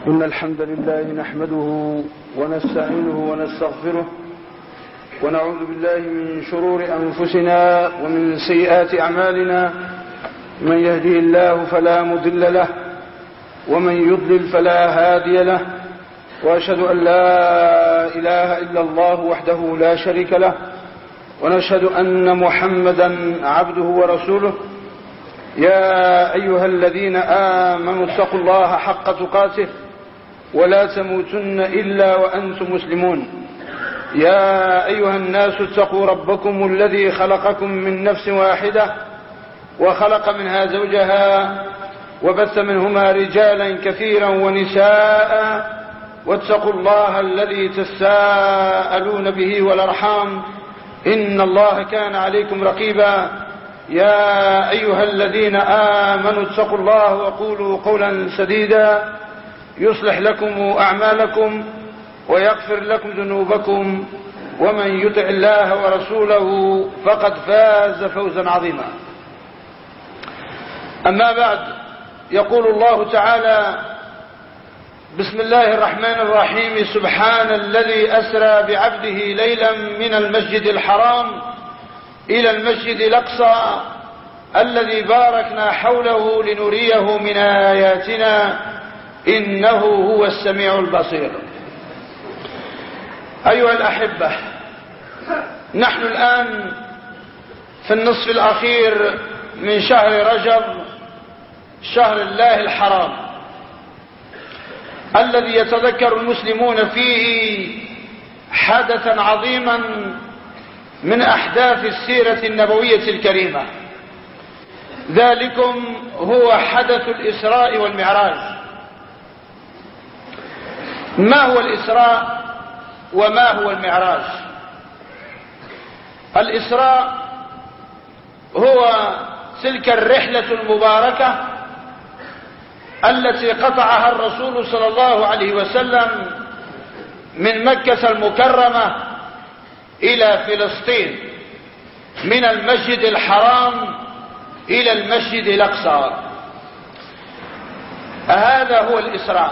إن الحمد لله نحمده ونستعينه ونستغفره ونعوذ بالله من شرور أنفسنا ومن سيئات أعمالنا. من يهديه الله فلا مضل له ومن يضلل فلا هادي له، وأشهد أن لا إله إلا الله وحده لا شريك له، ونشهد أن محمدا عبده ورسوله. يا أيها الذين آمنوا اتقوا الله حق تقاته ولا تموتن إلا وأنتم مسلمون. يا أيها الناس اتقوا ربكم الذي خلقكم من نفس واحدة وخلق منها زوجها وبث منهما رجالا كثيرا ونساء، واتقوا الله الذي تساءلون به والأرحام إن الله كان عليكم رقيبا. يا أيها الذين آمنوا اتقوا الله وقولوا قولا سديدا يصلح لكم أعمالكم ويغفر لكم ذنوبكم، ومن يطع الله ورسوله فقد فاز فوزا عظيما. أما بعد، يقول الله تعالى: بسم الله الرحمن الرحيم. سبحان الذي أسرى بعبده ليلا من المسجد الحرام إلى المسجد الأقصى الذي باركنا حوله لنريه من آياتنا إنه هو السميع البصير. أيها الأحبة، نحن الآن في النصف الأخير من شهر رجب، شهر الله الحرام، الذي يتذكر المسلمون فيه حدثا عظيما من أحداث السيرة النبوية الكريمة. ذلكم هو حدث الإسراء والمعراج. ما هو الإسراء وما هو المعراج؟ الإسراء هو تلك الرحلة المباركة التي قطعها الرسول صلى الله عليه وسلم من مكة المكرمة إلى فلسطين، من المسجد الحرام إلى المسجد الأقصى. هذا هو الإسراء.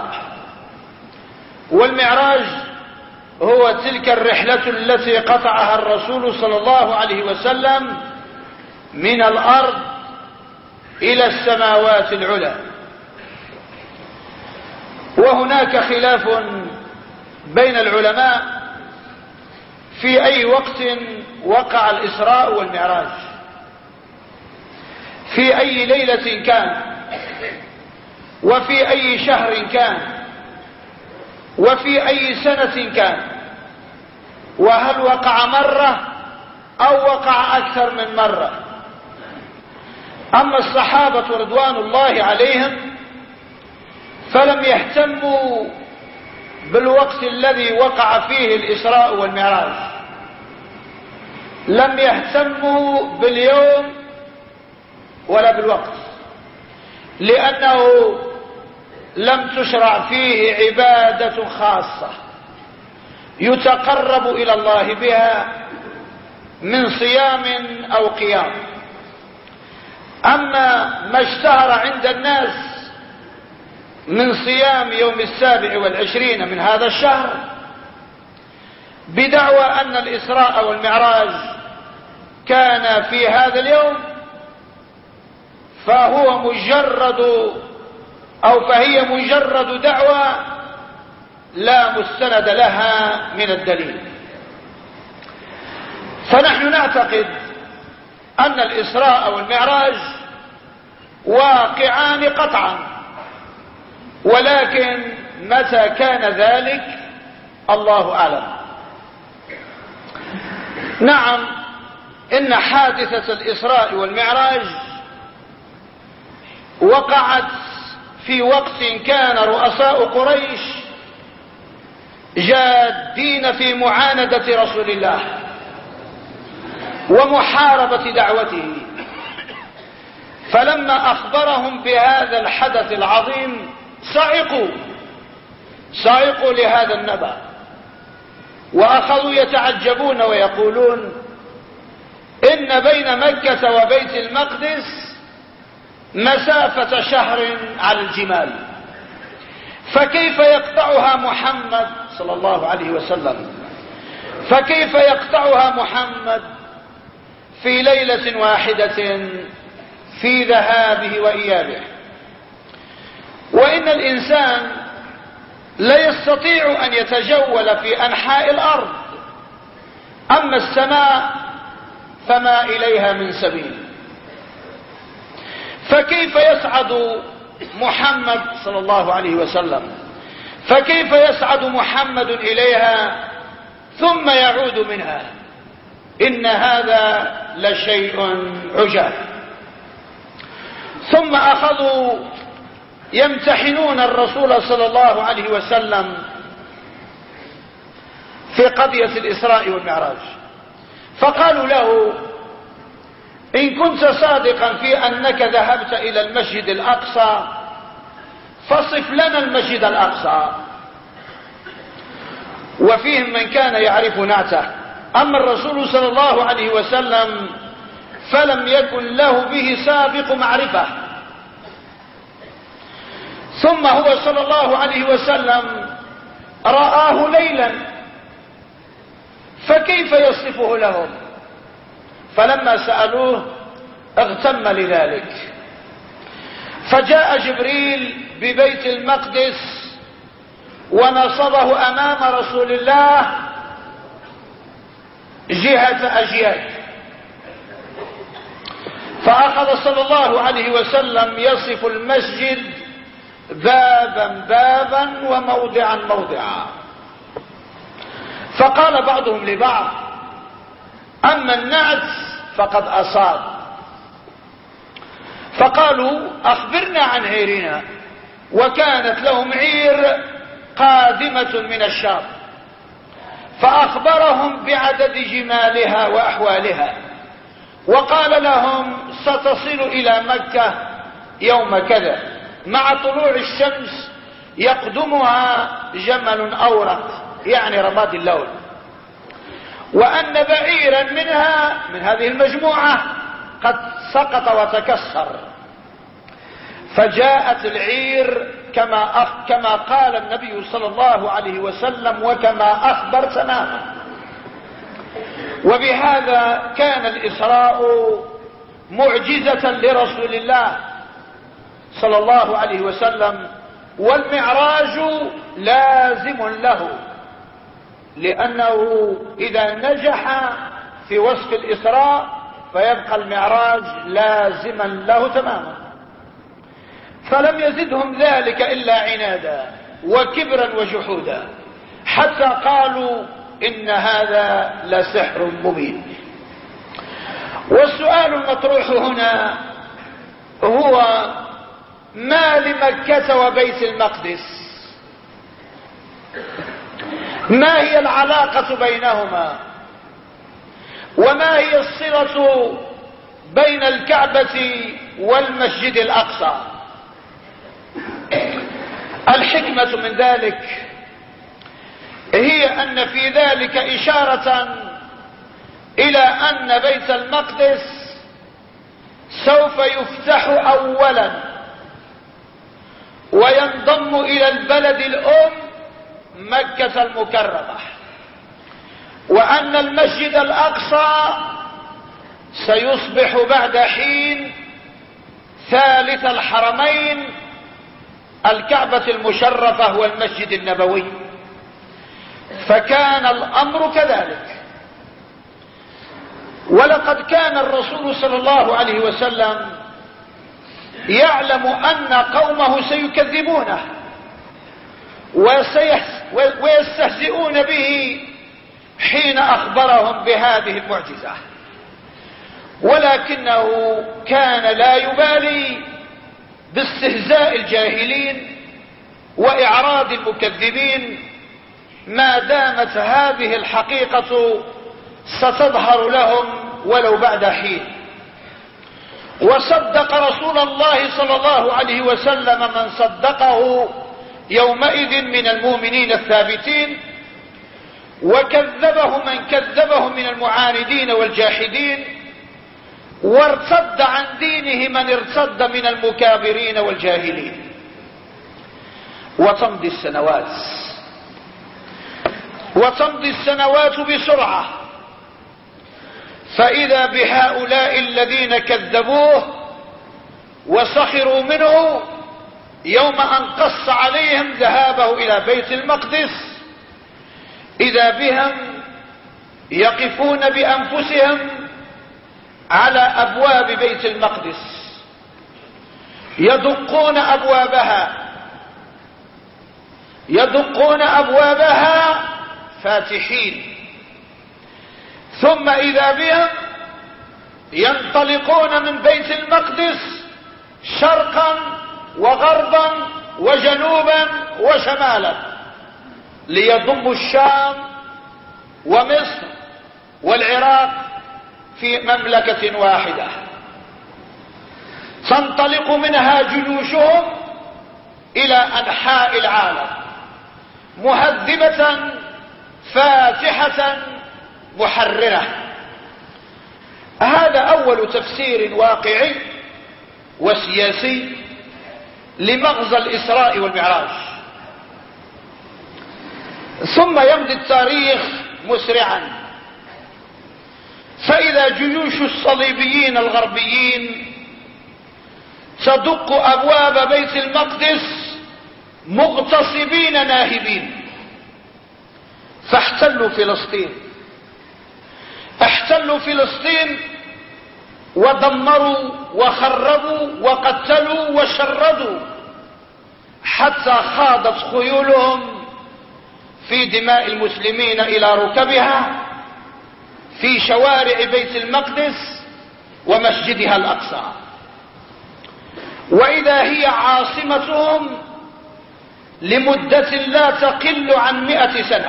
والمعراج هو تلك الرحلة التي قطعها الرسول صلى الله عليه وسلم من الأرض إلى السماوات العلى. وهناك خلاف بين العلماء في أي وقت وقع الإسراء والمعراج، في أي ليلة كان، وفي أي شهر كان، وفي أي سنة كان، وهل وقع مرة أو وقع أكثر من مرة. أما الصحابة رضوان الله عليهم فلم يهتموا بالوقت الذي وقع فيه الإسراء والمعراج، لم يهتموا باليوم ولا بالوقت، لأنه لم تشرع فيه عبادة خاصة يتقرب إلى الله بها من صيام أو قيام. أما ما اشتهر عند الناس من صيام يوم 27 من هذا الشهر بدعوى أن الإسراء والمعراج كان في هذا اليوم، فهي مجرد دعوى لا مستند لها من الدليل. فنحن نعتقد أن الإسراء والمعراج واقعان قطعا، ولكن متى كان ذلك الله أعلم. نعم، إن حادثة الإسراء والمعراج وقعت في وقت كان رؤساء قريش جادين في معاندة رسول الله ومحاربة دعوته. فلما أخبرهم بهذا الحدث العظيم صعقوا لهذا النبأ، وأخذوا يتعجبون ويقولون: إن بين مكة وبيت المقدس مسافة شهر على الجمال، فكيف يقطعها محمد صلى الله عليه وسلم؟ فكيف يقطعها محمد في ليلة واحدة في ذهابه وإيابه؟ وإن الإنسان لا يستطيع أن يتجول في أنحاء الأرض، أما السماء فما إليها من سبيل. فكيف يصعد محمد صلى الله عليه وسلم؟ فكيف يصعد محمد إليها ثم يعود منها؟ إن هذا لشيء عجاب. ثم أخذوا يمتحنون الرسول صلى الله عليه وسلم في قضية الإسراء والمعراج، فقالوا له: إن كنت صادقا في أنك ذهبت إلى المسجد الأقصى فصف لنا المسجد الأقصى. وفيهم من كان يعرف نعته، أما الرسول صلى الله عليه وسلم فلم يكن له به سابق معرفة. ثم هو صلى الله عليه وسلم رآه ليلا، فكيف يصفه لهم؟ فلما سألوه اغتم لذلك، فجاء جبريل ببيت المقدس ونصبه أمام رسول الله جهة أجياد، فأخذ صلى الله عليه وسلم يصف المسجد بابا بابا وموضعا موضعا. فقال بعضهم لبعض: أما النعت فقد أصاب. فقالوا: أخبرنا عن عيرنا. وكانت لهم عير قادمة من الشام، فأخبرهم بعدد جمالها وأحوالها، وقال لهم: ستصل إلى مكة يوم كذا، مع طلوع الشمس يقدمها جمل أورق يعني رماد اللون، وأن بعيرا منها من هذه المجموعة قد سقط وتكسر. فجاءت العير كما قال النبي صلى الله عليه وسلم وكما أخبر تماما. وبهذا كان الإسراء معجزة لرسول الله صلى الله عليه وسلم، والمعراج لازم له، لأنه إذا نجح في وصف الإسراء فيبقى المعراج لازما له تماما. فلم يزدهم ذلك إلا عنادا وكبرا وجحودا، حتى قالوا: إن هذا لسحر مبين. والسؤال المطروح هنا هو: ما لمكة وبيت المقدس؟ ما هي العلاقة بينهما؟ وما هي الصلة بين الكعبة والمسجد الأقصى؟ الحكمة من ذلك هي أن في ذلك إشارة إلى أن بيت المقدس سوف يفتح أولا وينضم إلى البلد الأم مكة المكرمة، وأن المسجد الأقصى سيصبح بعد حين ثالث الحرمين الكعبة المشرفة والمسجد النبوي. فكان الأمر كذلك. ولقد كان الرسول صلى الله عليه وسلم يعلم أن قومه سيكذبونه ويستهزئون به حين أخبرهم بهذه المعجزة، ولكنه كان لا يبالي باستهزاء الجاهلين وإعراض المكذبين ما دامت هذه الحقيقة ستظهر لهم ولو بعد حين. وصدق رسول الله صلى الله عليه وسلم من صدقه يومئذ من المؤمنين الثابتين، وكذبه من كذبه من المعاندين والجاحدين، وارتد عن دينه من ارتد من المكابرين والجاهلين. وتمضي السنوات بسرعة، فإذا بهؤلاء الذين كذبوه وسخروا منه يوم أن قص عليهم ذهابه إلى بيت المقدس، إذا بهم يقفون بأنفسهم على أبواب بيت المقدس، يدقون أبوابها فاتحين، ثم إذا بهم ينطلقون من بيت المقدس شرقا وغربا وجنوبا وشمالا ليضموا الشام ومصر والعراق في مملكة واحدة. تنطلق منها جيوشهم إلى أنحاء العالم مهذبة فاتحة محررة. هذا أول تفسير واقعي وسياسي لمغزى الإسراء والمعراج. ثم يمضي التاريخ مسرعا، فإذا جيوش الصليبيين الغربيين تدق أبواب بيت المقدس مغتصبين ناهبين، فاحتلوا فلسطين ودمروا وخربوا وقتلوا وشردوا، حتى خاضت خيولهم في دماء المسلمين إلى ركبها في شوارع بيت المقدس ومسجدها الأقصى، وإذا هي عاصمتهم لمدة لا تقل عن 100 سنة.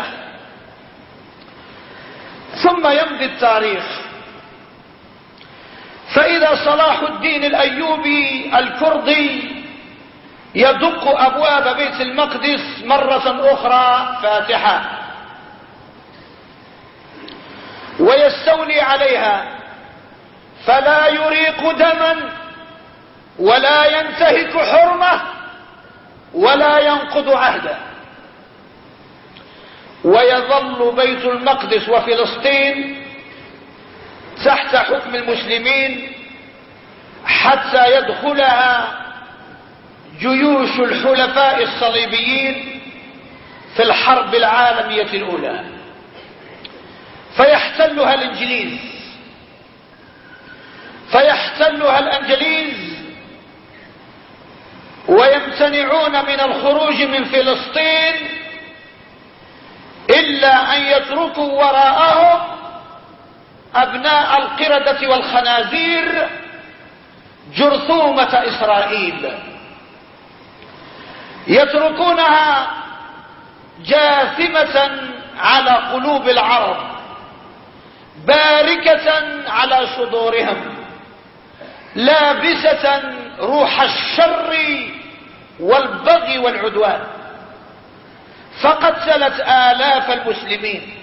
ثم يمضي التاريخ، فإذا صلاح الدين الأيوبي الكردي يدق أبواب بيت المقدس مرة أخرى فاتحة ويستولي عليها، فلا يريق دما ولا ينتهك حرمة ولا ينقض عهدا، ويظل بيت المقدس وفلسطين تحت حكم المسلمين حتى يدخلها جيوش الحلفاء الصليبيين في الحرب العالمية الأولى، فيحتلها الإنجليز ويمتنعون من الخروج من فلسطين إلا أن يتركوا وراءهم أبناء القردة والخنازير جرثومة إسرائيل، يتركونها جاثمة على قلوب العرب باركة على صدورهم لابسة روح الشر والبغي والعدوان، فقتلت آلاف المسلمين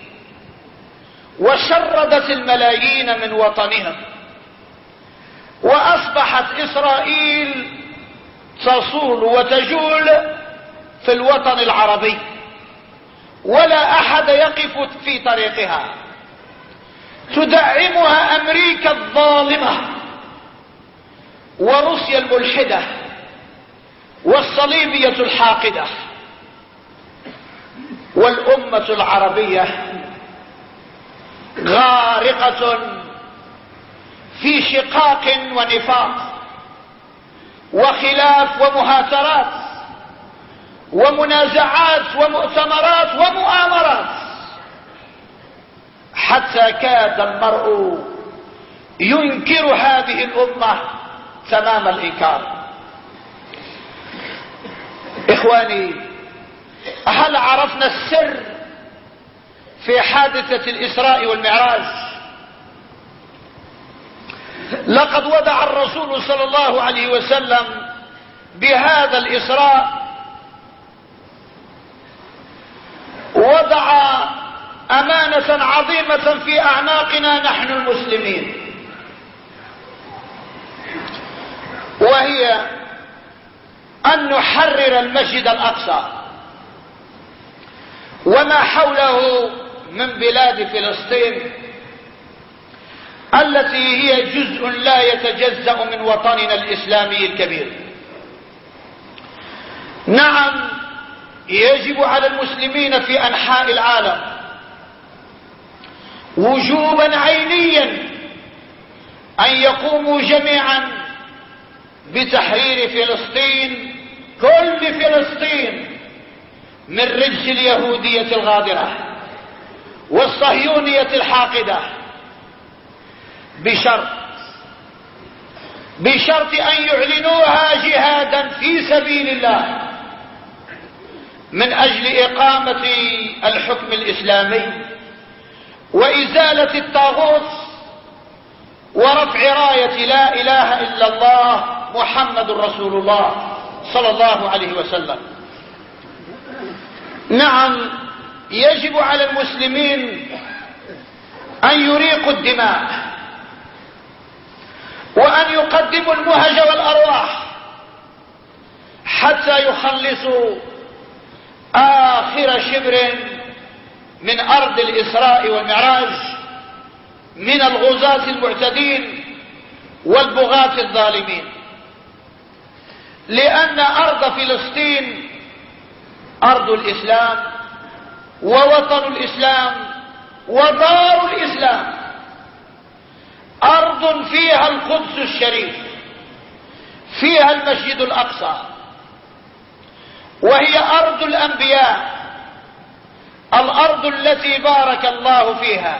وشردت الملايين من وطنهم، وأصبحت إسرائيل تصول وتجول في الوطن العربي ولا أحد يقف في طريقها، تدعمها أمريكا الظالمة وروسيا الملحدة والصليبية الحاقدة، والأمة العربية غارقة في شقاق ونفاق وخلاف ومهاترات ومنازعات ومؤتمرات ومؤامرات، حتى كاد المرء ينكر هذه الأمة تمام الإنكار. إخواني، هل عرفنا السر في حادثة الإسراء والمعراج؟ لقد وضع الرسول صلى الله عليه وسلم بهذا الإسراء وضع أمانة عظيمة في أعناقنا نحن المسلمين، وهي أن نحرر المسجد الأقصى وما حوله من بلاد فلسطين التي هي جزء لا يتجزأ من وطننا الإسلامي الكبير. نعم، يجب على المسلمين في أنحاء العالم وجوبا عينيا أن يقوموا جميعا بتحرير فلسطين، كل فلسطين، من رجس اليهودية الغادرة والصهيونية الحاقدة، بشرط أن يعلنوها جهادا في سبيل الله من أجل إقامة الحكم الإسلامي وإزالة الطاغوت ورفع راية لا إله إلا الله محمد رسول الله صلى الله عليه وسلم. نعم، يجب على المسلمين أن يريقوا الدماء وأن يقدموا المهج والأرواح حتى يخلصوا آخر شبر من أرض الإسراء والمعراج من الغزاة المعتدين والبغاة الظالمين، لأن أرض فلسطين أرض الإسلام ووطن الإسلام ودار الإسلام، أرض فيها القدس الشريف، فيها المسجد الأقصى، وهي أرض الأنبياء، الأرض التي بارك الله فيها.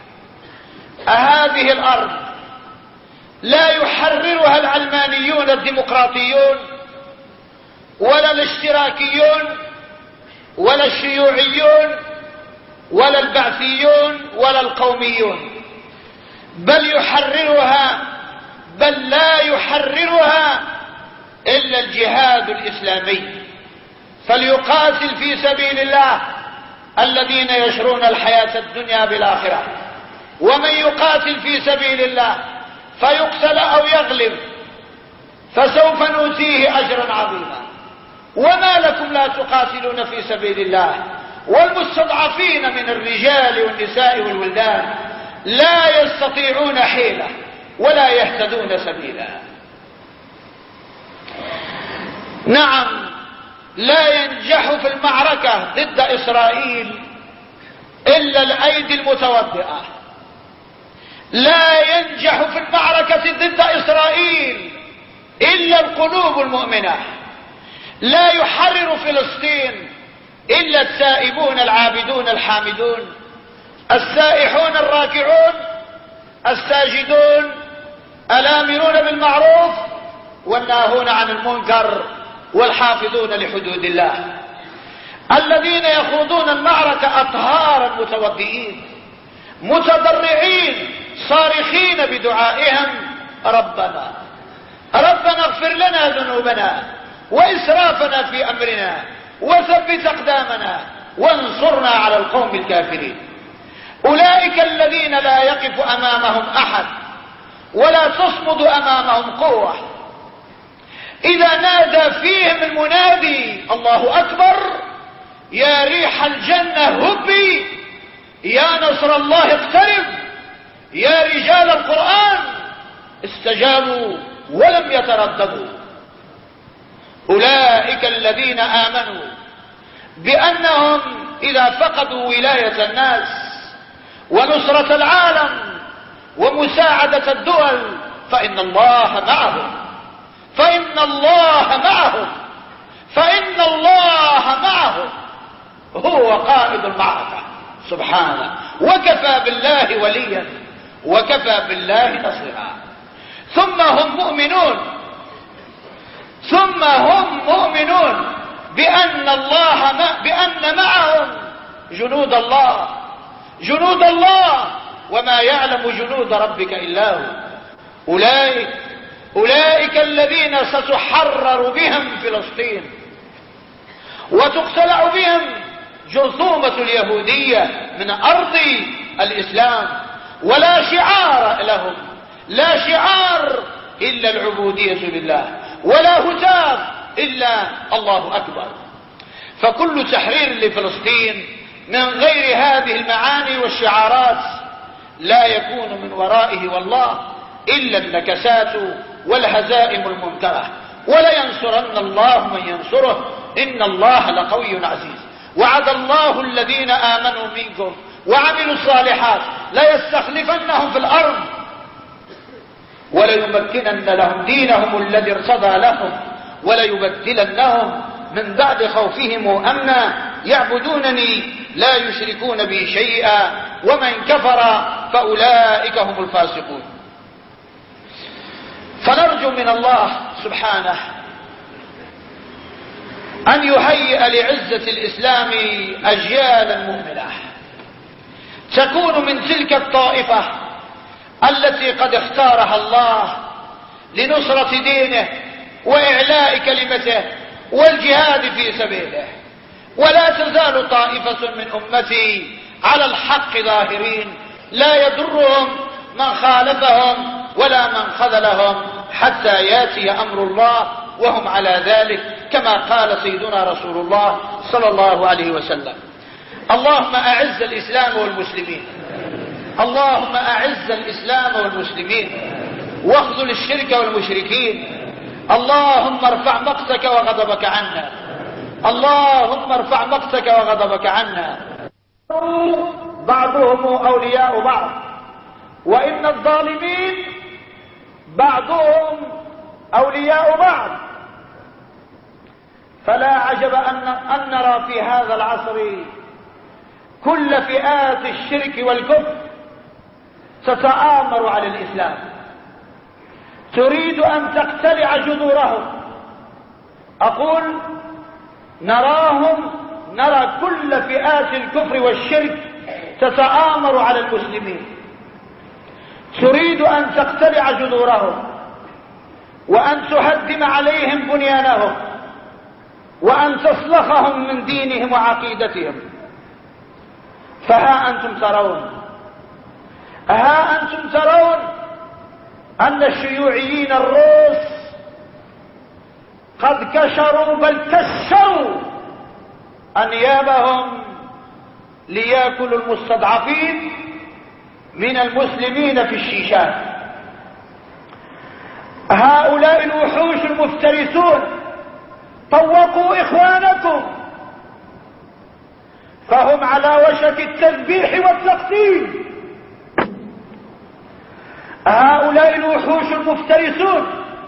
هذه الأرض لا يحررها العلمانيون الديمقراطيون ولا الاشتراكيون ولا الشيوعيون ولا البعثيون ولا القوميون، بل لا يحررها إلا الجهاد الإسلامي. فليقاتل في سبيل الله الذين يشرون الحياة الدنيا بالآخرة، ومن يقاتل في سبيل الله فيقتل أو يغلب فسوف نؤتيه أجرا عظيما. وما لكم لا تقاتلون في سبيل الله والمستضعفين من الرجال والنساء والولدان لا يستطيعون حيلة ولا يهتدون سبيلا. نعم، لا ينجح في المعركة ضد إسرائيل إلا الأيدي المتوضئة، لا ينجح في المعركة ضد إسرائيل إلا القلوب المؤمنة، لا يحرر فلسطين إلا التائبون العابدون الحامدون السائحون الراكعون الساجدون الآمرون بالمعروف والناهون عن المنكر والحافظون لحدود الله، الذين يخوضون المعركة أطهارا متوضئين متضرعين صارخين بدعائهم: ربنا اغفر لنا ذنوبنا وإسرافنا في أمرنا وثبت أقدامنا وانصرنا على القوم الكافرين. أولئك الذين لا يقف أمامهم أحد ولا تصمد أمامهم قوة. إذا نادى فيهم المنادي: الله أكبر، يا ريح الجنة هبي، يا نصر الله اقترب، يا رجال القرآن، استجابوا ولم يترددوا. أولئك الذين آمنوا بأنهم إذا فقدوا ولاية الناس ونصرة العالم ومساعدة الدول فإن الله معهم، فإن الله معهم، فإن الله معهم، هو قائد المعركة سبحانه، وكفى بالله وليا وكفى بالله نصيرا. ثم هم مؤمنون بأن معهم جنود الله، وما يعلم جنود ربك إلا هو. أولئك الذين ستحرر بهم فلسطين وتقتلع بهم جرثومة اليهودية من أرض الإسلام، ولا شعار لهم، لا شعار إلا العبودية لله، ولا هتاف إلا الله أكبر. فكل تحرير لفلسطين من غير هذه المعاني والشعارات لا يكون من ورائه والله إلا النكسات والهزائم الممترة. ولينصرن الله من ينصره إن الله لقوي عزيز. وعد الله الذين آمنوا منكم وعملوا الصالحات ليستخلفنهم في الأرض وليمكنن لهم دينهم الذي ارتضى لهم وليبدلنهم من بعد خوفهم أمنا يعبدونني لا يشركون بي شيئا ومن كفر فأولئك هم الفاسقون. فنرجو من الله سبحانه أن يهيئ لعزة الإسلام أجيالا مؤمنة تكون من تلك الطائفة التي قد اختارها الله لنصرة دينه وإعلاء كلمته والجهاد في سبيله. ولا تزال طائفة من أمتي على الحق ظاهرين لا يضرهم من خالفهم ولا من خذلهم حتى ياتي أمر الله وهم على ذلك كما قال سيدنا رسول الله صلى الله عليه وسلم. اللهم أعز الإسلام والمسلمين، اللهم أعز الإسلام والمسلمين واخذل الشرك والمشركين. اللهم ارفع مقتك وغضبك عنا، اللهم ارفع مقتك وغضبك عنا. بعضهم أولياء بعض وإن الظالمين بعضهم أولياء بعض. فلا عجب أن نرى في هذا العصر كل فئات الشرك والكفر تتآمر على الإسلام، تريد أن تقتلع جذورهم. أقول نرى كل فئات الكفر والشرك تتآمر على المسلمين، تريد أن تقتلع جذورهم وأن تهدم عليهم بنيانهم وأن تصلخهم من دينهم وعقيدتهم. فها أنتم ترون أن الشيوعيين الروس قد كشروا بل كسروا أنيابهم ليأكلوا المستضعفين من المسلمين في الشيشان. هؤلاء الوحوش المفترسون طوقوا إخوانكم فهم على وشك التذبيح والتقتيل. هؤلاء الوحوش المفترسون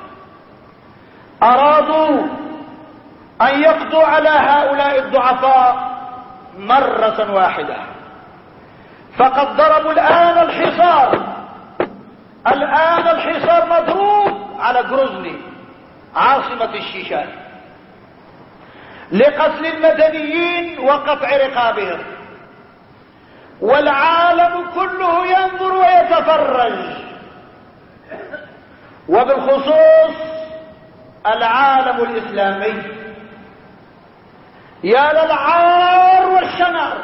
أرادوا أن يقضوا على هؤلاء الضعفاء مرة واحدة، فقد ضربوا الآن الحصار مضروب على غروزني عاصمة الشيشان لقتل المدنيين وقطع رقابهم، والعالم كله ينظر ويتفرج، وبالخصوص العالم الإسلامي. يا للعار والشنار،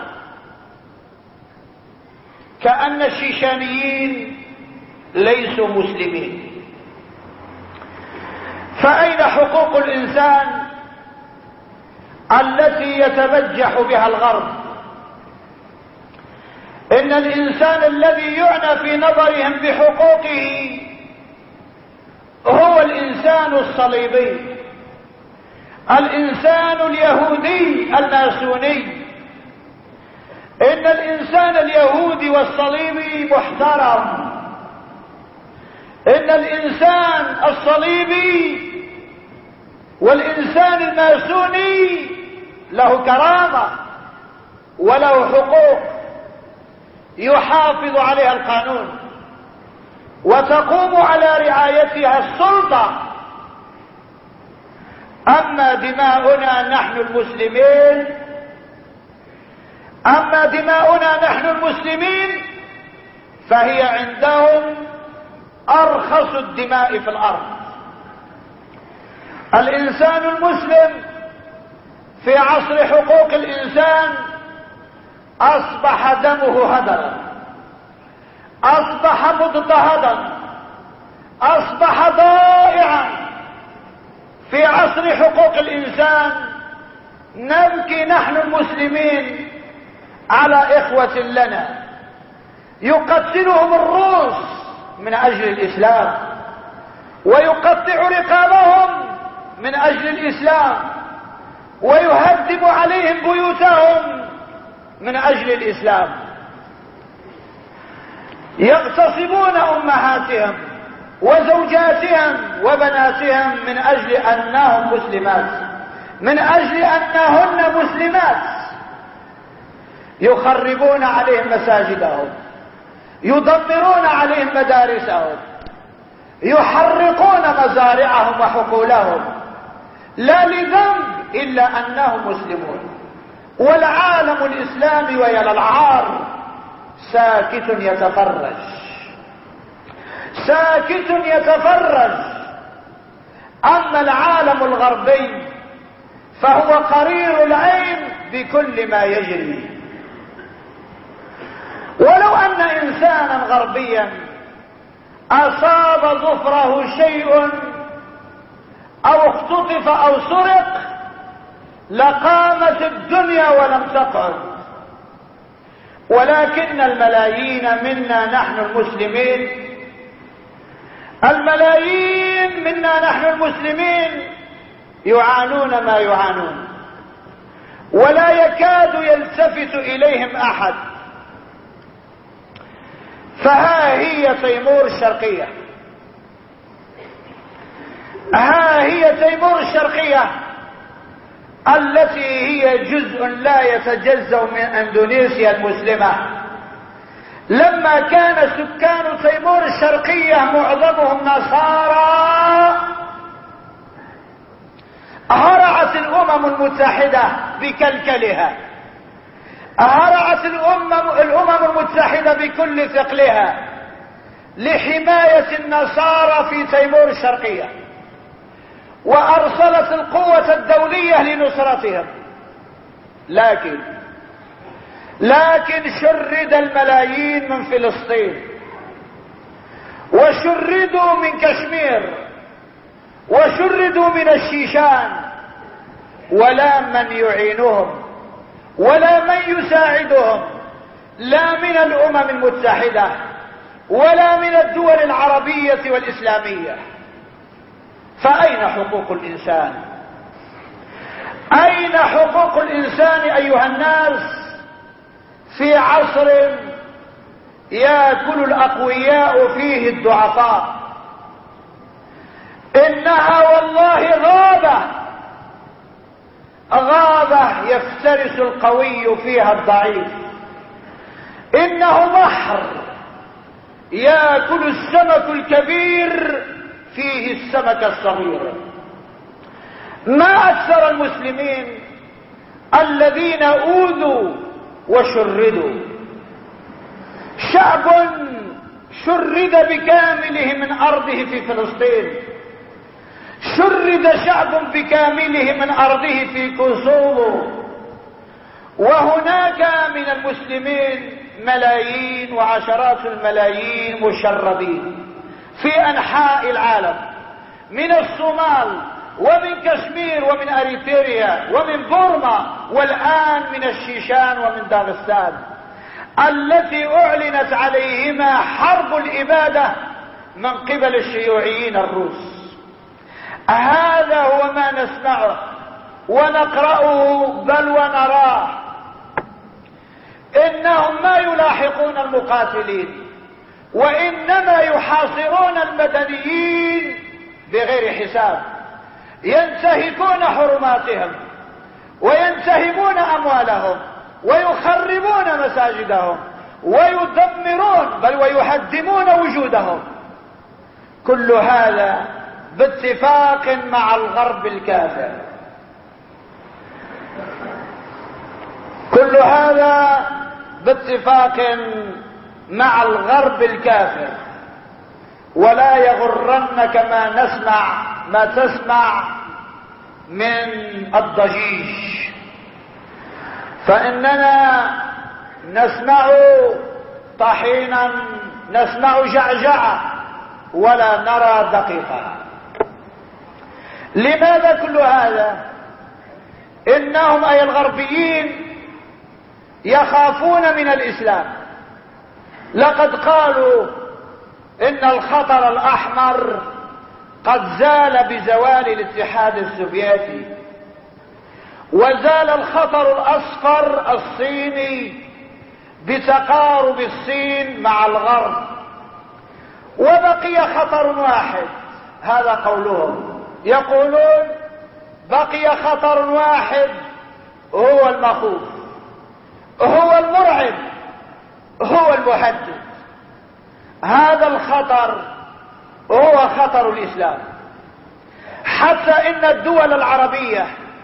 كأن الشيشانيين ليسوا مسلمين. فأين حقوق الإنسان التي يتبجح بها الغرب؟ إن الإنسان الذي يعنى في نظرهم بحقوقه هو الإنسان الصليبي، الإنسان اليهودي الماسوني. إن الإنسان اليهودي والصليبي محترم، إن الإنسان الصليبي والإنسان الماسوني له كرامة وله حقوق يحافظ عليها القانون وتقوم على رعايتها السلطة. أما دماؤنا نحن المسلمين فهي عندهم أرخص الدماء في الأرض. الإنسان المسلم في عصر حقوق الإنسان أصبح دمه هدرا، أصبح مضطهدا، أصبح ضائعا. في عصر حقوق الإنسان نبكي نحن المسلمين على إخوة لنا يقتلهم الروس من أجل الإسلام، ويقطع رقابهم من أجل الإسلام، ويهدم عليهم بيوتهم من أجل الإسلام، يغتصبون أمهاتهم وزوجاتهم وبناتهم من أجل أنهم مسلمات، من أجل أنهن مسلمات، يخربون عليهم مساجدهم، يدمرون عليهم مدارسهم، يحرقون مزارعهم وحقولهم، لا لذنب إلا أنهم مسلمون. والعالم الإسلامي ويا للعار ساكت يتفرج، ساكت يتفرج. أما العالم الغربي فهو قرير العين بكل ما يجري. ولو أن إنسانا غربيا أصاب ظفره شيء أو اختطف أو سرق لقامت الدنيا ولم تقعد. ولكن الملايين منا نحن المسلمين، الملايين منا نحن المسلمين يعانون ما يعانون، ولا يكاد يلتفت إليهم أحد. فها هي تيمور الشرقية، ها هي تيمور الشرقية التي هي جزء لا يتجزأ من اندونيسيا المسلمة. لما كان سكان تيمور الشرقية معظمهم نصارى هرعت الامم المتحدة بكلكلها، هرعت الامم المتحدة بكل ثقلها لحماية النصارى في تيمور الشرقية، وارسلت القوة الدولية لنصرتهم. لكن شرد الملايين من فلسطين، وشردوا من كشمير، وشردوا من الشيشان، ولا من يعينهم ولا من يساعدهم، لا من الامم المتحدة ولا من الدول العربية والاسلامية. فأين حقوق الإنسان؟ أين حقوق الإنسان أيها الناس في عصر يأكل الأقوياء فيه الضعفاء؟ إنها والله غابة يفترس القوي فيها الضعيف. إنه بحر يأكل السمك الكبير فيه السمك الصغير. ما أكثر المسلمين الذين أوذوا وشردوا. شعب شرد بكامله من أرضه في فلسطين، شرد شعب بكامله من أرضه في كوسوفو، وهناك من المسلمين ملايين وعشرات الملايين مشردين في أنحاء العالم، من الصومال ومن كشمير ومن أريتريا ومن بورما، والآن من الشيشان ومن داغستان، التي أعلنت عليهما حرب الإبادة من قبل الشيوعيين الروس. هذا هو ما نسمعه ونقرأه بل ونراه. إنهم ما يلاحقون المقاتلين، وإنما يحاصرون المدنيين بغير حساب، ينتهكون حرماتهم وينتهبون أموالهم ويخربون مساجدهم ويدمرون بل ويهدمون وجودهم. كل هذا باتفاق مع الغرب الكافر، كل هذا باتفاق مع الغرب الكافر. ولا يغرنك ما تسمع من الضجيج، فإننا نسمع طحينا، نسمع جعجعة ولا نرى دقيقة. لماذا كل هذا؟ إنهم أي الغربيين يخافون من الإسلام. لقد قالوا إن الخطر الأحمر قد زال بزوال الاتحاد السوفيتي، وزال الخطر الأصفر الصيني بتقارب الصين مع الغرب، وبقي خطر واحد. هذا قولهم، يقولون بقي خطر واحد هو المخوف، هو المرعب، هو المهدد. هذا الخطر هو خطر الإسلام. حتى إن الدول العربية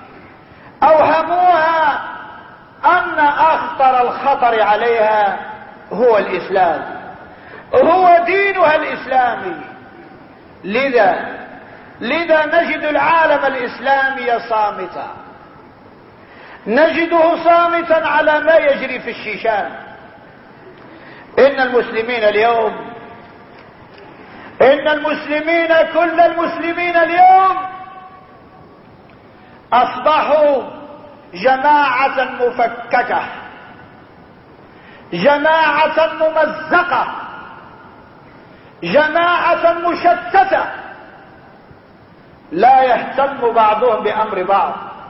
أوهموها أن أخطر الخطر عليها هو الإسلام، هو دينها الإسلامي. لذا نجد العالم الإسلامي صامتا، نجده صامتا على ما يجري في الشيشان. إن المسلمين اليوم، كل المسلمين اليوم أصبحوا جماعة مفككة، جماعة ممزقة، جماعة مشتتة، لا يهتم بعضهم بأمر بعض.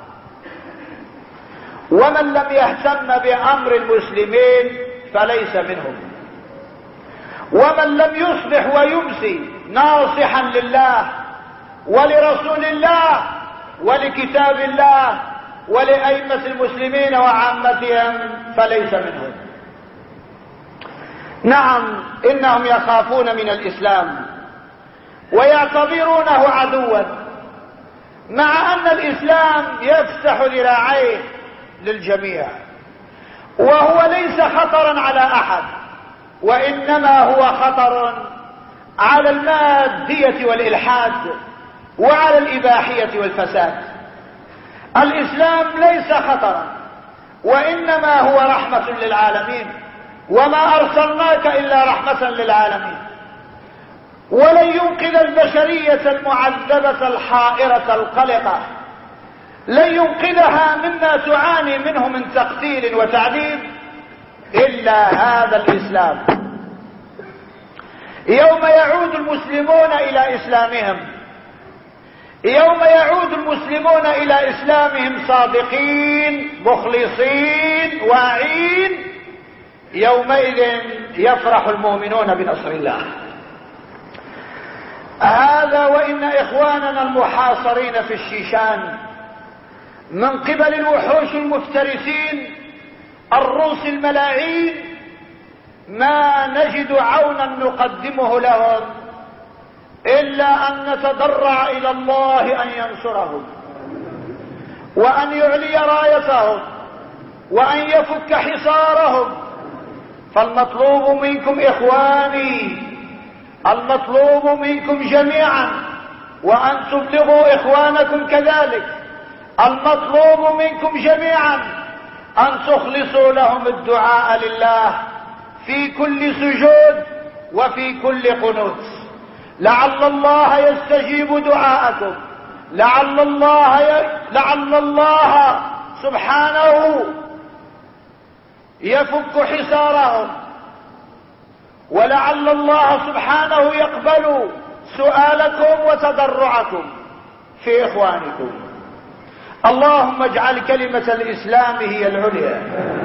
ومن لم يهتم بأمر المسلمين فليس منهم، ومن لم يصبح ويمسي ناصحا لله ولرسول الله ولكتاب الله ولأئمة المسلمين وعامتهم فليس منهم. نعم، إنهم يخافون من الإسلام ويعتبرونه عدوا، مع أن الإسلام يفتح ذراعيه للجميع، وهو ليس خطرا على أحد، وإنما هو خطر على المادية والإلحاد وعلى الإباحية والفساد. الإسلام ليس خطرا، وإنما هو رحمة للعالمين، وما أرسلناك إلا رحمة للعالمين. ولن ينقذ البشرية المعذبة الحائرة القلقة، لن ينقذها مما تعاني منه من تقتيل وتعذيب إلا هذا الإسلام. يوم يعود المسلمون إلى إسلامهم، يوم يعود المسلمون إلى إسلامهم صادقين مخلصين واعين، يومئذ يفرح المؤمنون بنصر الله. هذا وإن إخواننا المحاصرين في الشيشان من قبل الوحوش المفترسين الروس الملاعين ما نجد عونا نقدمه لهم إلا أن نتضرع إلى الله أن ينصرهم، وأن يعلي رايتهم، وأن يفك حصارهم. فالمطلوب منكم إخواني، المطلوب منكم جميعا، وأن تبلغوا إخوانكم كذلك، المطلوب منكم جميعا أن تخلصوا لهم الدعاء لله في كل سجود وفي كل قنوت، لعل الله يستجيب دعاءكم، لعل الله سبحانه يفك حصارهم، ولعل الله سبحانه يقبل سؤالكم وتضرعكم في إخوانكم. اللهم اجعل كلمة الإسلام هي العليا،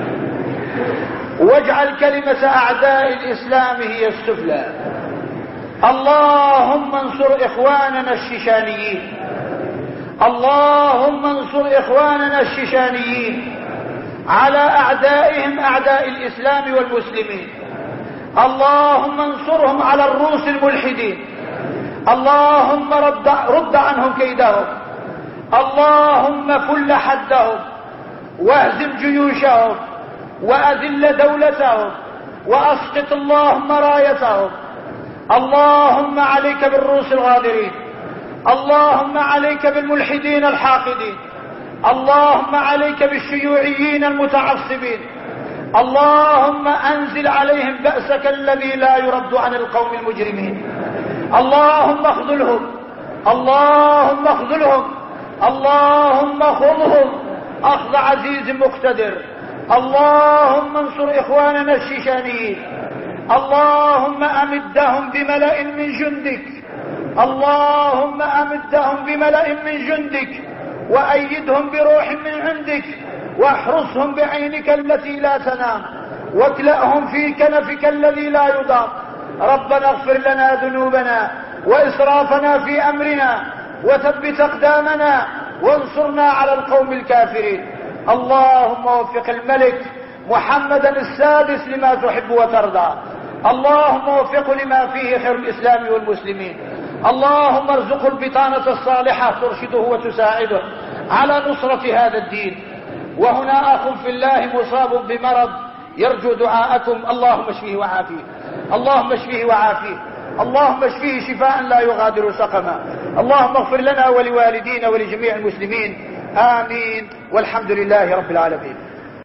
واجعل كلمة أعداء الإسلام هي السفلى. اللهم انصر إخواننا الشيشانيين، اللهم انصر إخواننا الشيشانيين على أعدائهم أعداء الإسلام والمسلمين. اللهم انصرهم على الروس الملحدين، اللهم رد عنهم كيدهم، اللهم فل حدهم واهزم جيوشهم وأذل دولتهم وأسقط اللهم رايتهم. اللهم عليك بالروس الغادرين، اللهم عليك بالملحدين الحاقدين، اللهم عليك بالشيوعيين المتعصبين. اللهم أنزل عليهم بأسك الذي لا يرد عن القوم المجرمين. اللهم اخذلهم، اللهم اخذلهم، اللهم خذهم أخذ عزيز مقتدر، اللهم انصر إخواننا الشيشانيين، اللهم أمدهم بملأ من جندك، اللهم أمدهم بملأ من جندك، وأيدهم بروح من عندك، واحرسهم بعينك التي لا تنام، واكلأهم في كنفك الذي لا يضام. ربنا اغفر لنا ذنوبنا وإسرافنا في أمرنا، وثبت أقدامنا، وانصرنا على القوم الكافرين. اللهم وفق الملك محمدا السادس لما تحب وترضى، اللهم وفقه لما فيه خير الإسلام والمسلمين. اللهم ارزقه البطانة الصالحة ترشده وتساعده على نصرة هذا الدين. وهنا أخ في الله مصاب بمرض يرجو دعاءكم، اللهم اشفيه وعافيه، اللهم اشفيه وعافيه، اللهم اشفيه شفاء لا يغادر سقما. اللهم اغفر لنا ولوالدينا ولجميع المسلمين، آمين، والحمد لله رب العالمين.